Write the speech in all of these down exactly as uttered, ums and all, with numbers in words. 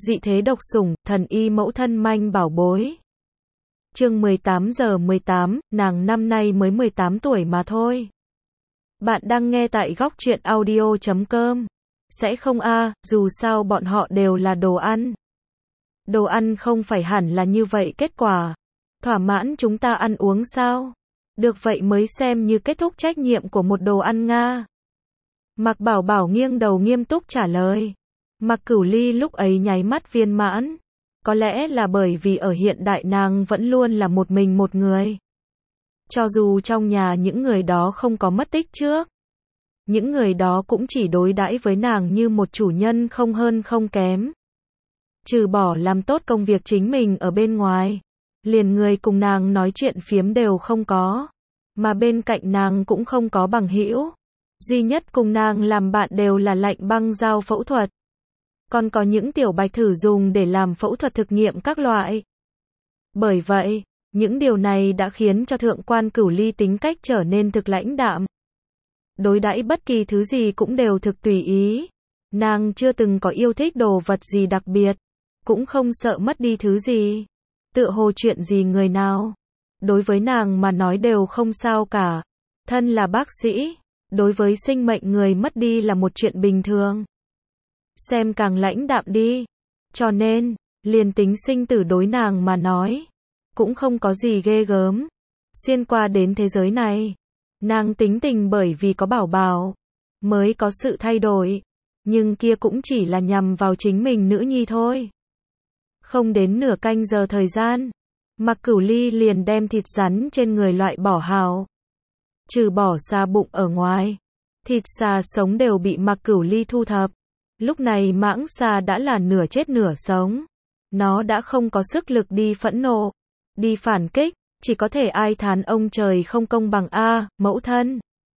dị thế độc sủng, thần y mẫu thân manh bảo bối. Chương mười tám giờ mười tám, nàng năm nay mới mười tám tuổi mà thôi. Bạn đang nghe tại góc truyện audio chấm com. Sẽ không a, dù sao bọn họ đều là đồ ăn. Đồ ăn không phải hẳn là như vậy kết quả. Thỏa mãn chúng ta ăn uống sao? Được vậy mới xem như kết thúc trách nhiệm của một đồ ăn Nga. Mạc Bảo Bảo nghiêng đầu nghiêm túc trả lời. Mạc Cửu Ly lúc ấy nháy mắt viên mãn. Có lẽ là bởi vì ở hiện đại nàng vẫn luôn là một mình một người. Cho dù trong nhà những người đó không có mất tích trước. Những người đó cũng chỉ đối đãi với nàng như một chủ nhân không hơn không kém. Trừ bỏ làm tốt công việc chính mình ở bên ngoài. Liền người cùng nàng nói chuyện phiếm đều không có. Mà bên cạnh nàng cũng không có bằng hữu. Duy nhất cùng nàng làm bạn đều là lạnh băng dao phẫu thuật. Còn có những tiểu bạch thử dùng để làm phẫu thuật thực nghiệm các loại. Bởi vậy, những điều này đã khiến cho thượng quan Cửu Ly tính cách trở nên thực lãnh đạm. Đối đãi bất kỳ thứ gì cũng đều thực tùy ý. Nàng chưa từng có yêu thích đồ vật gì đặc biệt. Cũng không sợ mất đi thứ gì. Tựa hồ chuyện gì người nào. Đối với nàng mà nói đều không sao cả. Thân là bác sĩ. Đối với sinh mệnh người mất đi là một chuyện bình thường. Xem càng lãnh đạm đi. Cho nên, liền tính sinh tử đối nàng mà nói. Cũng không có gì ghê gớm. Xuyên qua đến thế giới này. Nàng tính tình bởi vì có Bảo Bảo. Mới có sự thay đổi. Nhưng kia cũng chỉ là nhằm vào chính mình nữ nhi thôi. Không đến nửa canh giờ thời gian. Mạc Cửu Ly liền đem thịt rắn trên người loại bỏ hào. Trừ bỏ xà bụng ở ngoài. Thịt xà sống đều bị Mạc Cửu Ly thu thập. Lúc này mãng xà đã là nửa chết nửa sống. Nó đã không có sức lực đi phẫn nộ. Đi phản kích. Chỉ có thể ai thán ông trời không công bằng a, mẫu thân.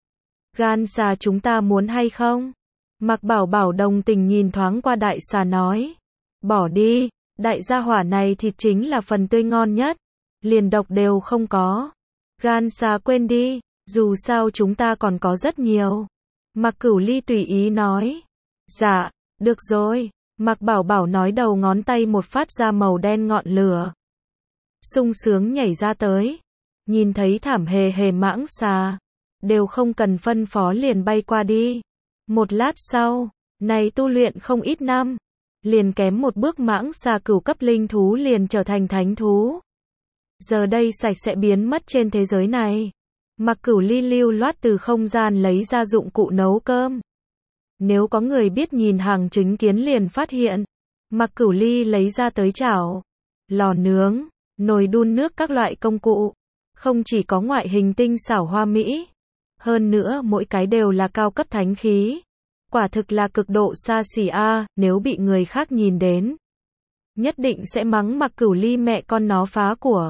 Gan xà chúng ta muốn hay không? Mạc Bảo Bảo đồng tình nhìn thoáng qua đại xà nói. Bỏ đi, đại gia hỏa này thịt chính là phần tươi ngon nhất. Liền độc đều không có. Gan xà quên đi, dù sao chúng ta còn có rất nhiều. Mạc Cửu Ly tùy ý nói. Dạ, được rồi. Mạc Bảo Bảo nói đầu ngón tay một phát ra màu đen ngọn lửa. Sung sướng nhảy ra tới. Nhìn thấy thảm hề hề mãng xà. Đều không cần phân phó liền bay qua đi. Một lát sau, này tu luyện không ít năm. Liền kém một bước mãng xà cửu cấp linh thú liền trở thành thánh thú. Giờ đây sạch sẽ biến mất trên thế giới này. Mạc Cửu Ly lưu loát từ không gian lấy ra dụng cụ nấu cơm. Nếu có người biết nhìn hàng chứng kiến liền phát hiện. Mạc Cửu Ly lấy ra tới chảo. Lò nướng. Nồi đun nước các loại công cụ. Không chỉ có ngoại hình tinh xảo hoa mỹ. Hơn nữa mỗi cái đều là cao cấp thánh khí. Quả thực là cực độ xa xỉ a, nếu bị người khác nhìn đến. Nhất định sẽ mắng Mạc Cửu Ly mẹ con nó phá của.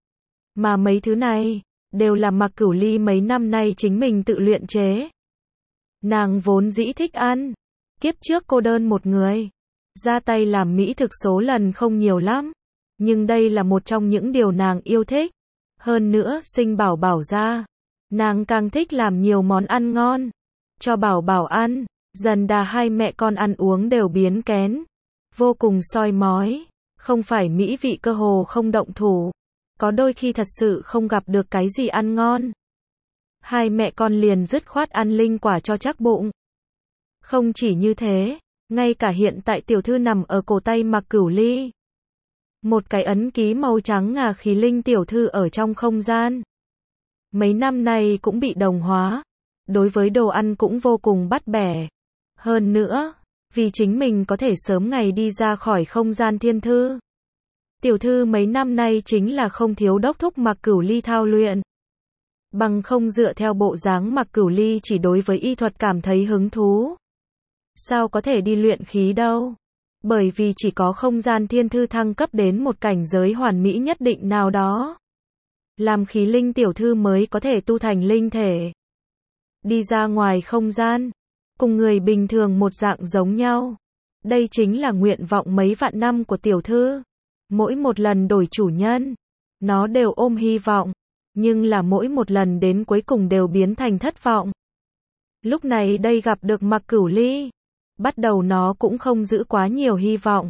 Mà mấy thứ này, đều là Mạc Cửu Ly mấy năm nay chính mình tự luyện chế. Nàng vốn dĩ thích ăn. Kiếp trước cô đơn một người. Ra tay làm mỹ thực số lần không nhiều lắm. Nhưng đây là một trong những điều nàng yêu thích. Hơn nữa, sinh Bảo Bảo ra. Nàng càng thích làm nhiều món ăn ngon. Cho Bảo Bảo ăn. Dần đà hai mẹ con ăn uống đều biến kén. Vô cùng soi mói. Không phải mỹ vị cơ hồ không động thủ. Có đôi khi thật sự không gặp được cái gì ăn ngon. Hai mẹ con liền dứt khoát ăn linh quả cho chắc bụng. Không chỉ như thế. Ngay cả hiện tại tiểu thư nằm ở cổ tay Mạc Cửu Ly. Một cái ấn ký màu trắng ngà khí linh tiểu thư ở trong không gian. Mấy năm nay cũng bị đồng hóa. Đối với đồ ăn cũng vô cùng bắt bẻ. Hơn nữa, vì chính mình có thể sớm ngày đi ra khỏi không gian thiên thư. Tiểu thư mấy năm nay chính là không thiếu đốc thúc Mạc Cửu Ly thao luyện. Bằng không dựa theo bộ dáng Mạc Cửu Ly chỉ đối với y thuật cảm thấy hứng thú. Sao có thể đi luyện khí đâu? Bởi vì chỉ có không gian thiên thư thăng cấp đến một cảnh giới hoàn mỹ nhất định nào đó. Làm khí linh tiểu thư mới có thể tu thành linh thể. Đi ra ngoài không gian. Cùng người bình thường một dạng giống nhau. Đây chính là nguyện vọng mấy vạn năm của tiểu thư. Mỗi một lần đổi chủ nhân. Nó đều ôm hy vọng. Nhưng là mỗi một lần đến cuối cùng đều biến thành thất vọng. Lúc này đây gặp được Mạc Cửu Ly. Bắt đầu nó cũng không giữ quá nhiều hy vọng.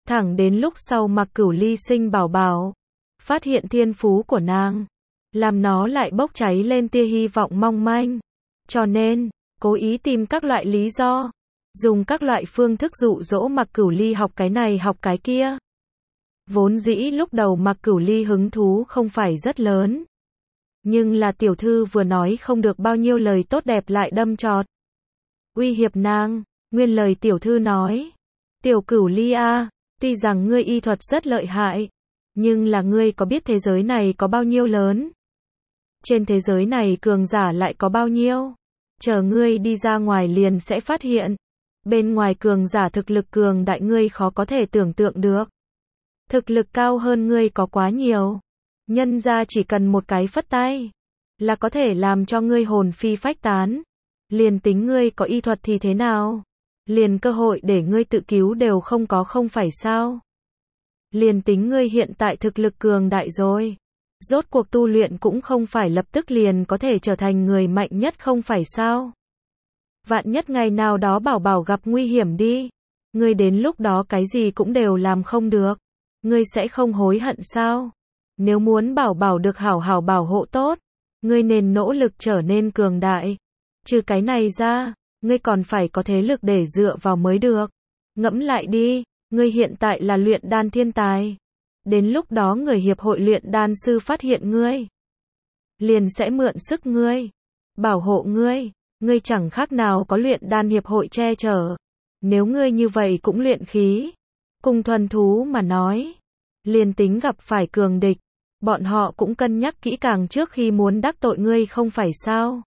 Thẳng đến lúc sau Mạc Cửu Ly sinh bảo bảo, phát hiện thiên phú của nàng, làm nó lại bốc cháy lên tia hy vọng mong manh. Cho nên, cố ý tìm các loại lý do, dùng các loại phương thức dụ dỗ Mạc Cửu Ly học cái này học cái kia. Vốn dĩ lúc đầu Mạc Cửu Ly hứng thú không phải rất lớn. Nhưng là tiểu thư vừa nói không được bao nhiêu lời tốt đẹp lại đâm chọt. Uy hiếp nàng, nguyên lời tiểu thư nói. Tiểu Cửu Ly a, tuy rằng ngươi y thuật rất lợi hại, nhưng là ngươi có biết thế giới này có bao nhiêu lớn? Trên thế giới này cường giả lại có bao nhiêu? Chờ ngươi đi ra ngoài liền sẽ phát hiện. Bên ngoài cường giả thực lực cường đại ngươi khó có thể tưởng tượng được. Thực lực cao hơn ngươi có quá nhiều. Nhân ra chỉ cần một cái phất tay, là có thể làm cho ngươi hồn phi phách tán. Liền tính ngươi có y thuật thì thế nào? Liền cơ hội để ngươi tự cứu đều không có không phải sao? Liền tính ngươi hiện tại thực lực cường đại rồi. Rốt cuộc tu luyện cũng không phải lập tức liền có thể trở thành người mạnh nhất không phải sao? Vạn nhất ngày nào đó bảo bảo gặp nguy hiểm đi. Ngươi đến lúc đó cái gì cũng đều làm không được. Ngươi sẽ không hối hận sao? Nếu muốn bảo bảo được hảo hảo bảo hộ tốt, ngươi nên nỗ lực trở nên cường đại. Trừ cái này ra, ngươi còn phải có thế lực để dựa vào mới được. Ngẫm lại đi, ngươi hiện tại là luyện đan thiên tài. Đến lúc đó người hiệp hội luyện đan sư phát hiện ngươi, liền sẽ mượn sức ngươi, bảo hộ ngươi. Ngươi chẳng khác nào có luyện đan hiệp hội che chở. Nếu ngươi như vậy cũng luyện khí, cùng thuần thú mà nói, liền tính gặp phải cường địch, bọn họ cũng cân nhắc kỹ càng trước khi muốn đắc tội ngươi không phải sao?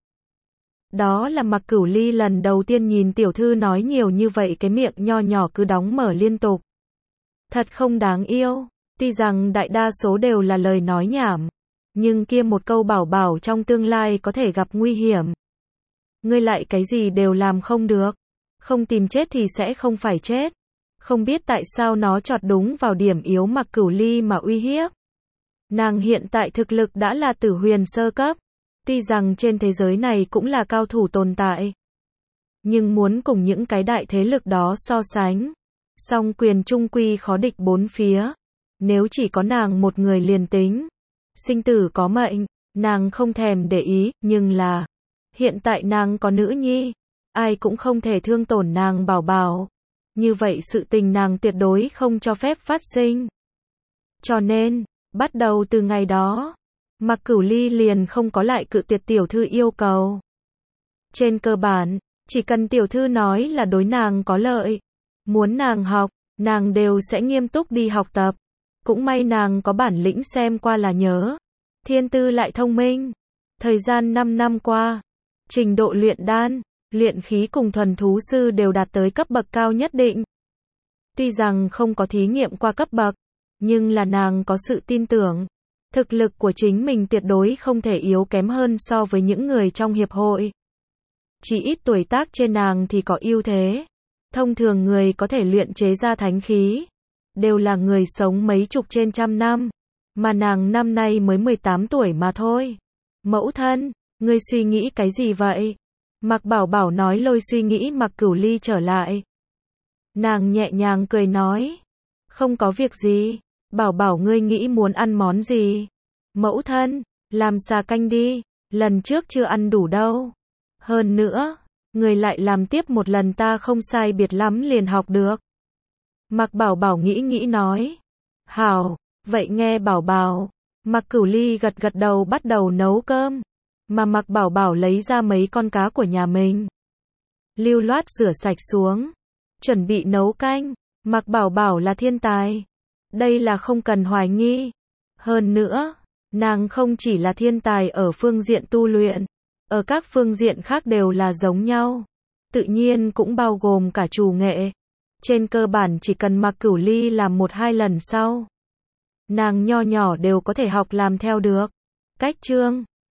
Đó là Mạc Cửu Ly lần đầu tiên nhìn tiểu thư nói nhiều như vậy, cái miệng nho nhỏ cứ đóng mở liên tục. Thật không đáng yêu, tuy rằng đại đa số đều là lời nói nhảm, nhưng kia một câu bảo bảo trong tương lai có thể gặp nguy hiểm. Ngươi lại cái gì đều làm không được, không tìm chết thì sẽ không phải chết. Không biết tại sao nó chọt đúng vào điểm yếu Mạc Cửu Ly mà uy hiếp. Nàng hiện tại thực lực đã là tử huyền sơ cấp, tuy rằng trên thế giới này cũng là cao thủ tồn tại, nhưng muốn cùng những cái đại thế lực đó so sánh, song quyền trung quy khó địch bốn phía. Nếu chỉ có nàng một người liền tính, sinh tử có mệnh, nàng không thèm để ý, nhưng là hiện tại nàng có nữ nhi, ai cũng không thể thương tổn nàng bảo bảo. Như vậy sự tình nàng tuyệt đối không cho phép phát sinh. Cho nên, bắt đầu từ ngày đó, Mạc Cửu Ly liền không có lại cự tuyệt tiểu thư yêu cầu. Trên cơ bản, chỉ cần tiểu thư nói là đối nàng có lợi, muốn nàng học, nàng đều sẽ nghiêm túc đi học tập. Cũng may nàng có bản lĩnh xem qua là nhớ, thiên tư lại thông minh. Thời gian năm năm qua, trình độ luyện đan, luyện khí cùng thuần thú sư đều đạt tới cấp bậc cao nhất định. Tuy rằng không có thí nghiệm qua cấp bậc, nhưng là nàng có sự tin tưởng, thực lực của chính mình tuyệt đối không thể yếu kém hơn so với những người trong hiệp hội. Chỉ ít tuổi tác trên nàng thì có ưu thế. Thông thường người có thể luyện chế ra thánh khí, đều là người sống mấy chục trên trăm năm, mà nàng năm nay mới mười tám tuổi mà thôi. Mẫu thân, ngươi suy nghĩ cái gì vậy? Mạc Bảo Bảo nói lôi suy nghĩ Mạc Cửu Ly trở lại. Nàng nhẹ nhàng cười nói, không có việc gì, Bảo Bảo ngươi nghĩ muốn ăn món gì? Mẫu thân, làm xà canh đi, lần trước chưa ăn đủ đâu. Hơn nữa, người lại làm tiếp một lần ta không sai biệt lắm liền học được. Mạc Bảo Bảo nghĩ nghĩ nói, hảo, vậy nghe Bảo Bảo. Mạc Cửu Ly gật gật đầu bắt đầu nấu cơm, mà Mạc Bảo Bảo lấy ra mấy con cá của nhà mình, lưu loát rửa sạch xuống, chuẩn bị nấu canh. Mạc Bảo Bảo là thiên tài, đây là không cần hoài nghi. Hơn nữa, nàng không chỉ là thiên tài ở phương diện tu luyện, ở các phương diện khác đều là giống nhau, tự nhiên cũng bao gồm cả trù nghệ. Trên cơ bản chỉ cần Mạc Cửu Ly làm một hai lần sau, nàng nho nhỏ đều có thể học làm theo được. Cách chương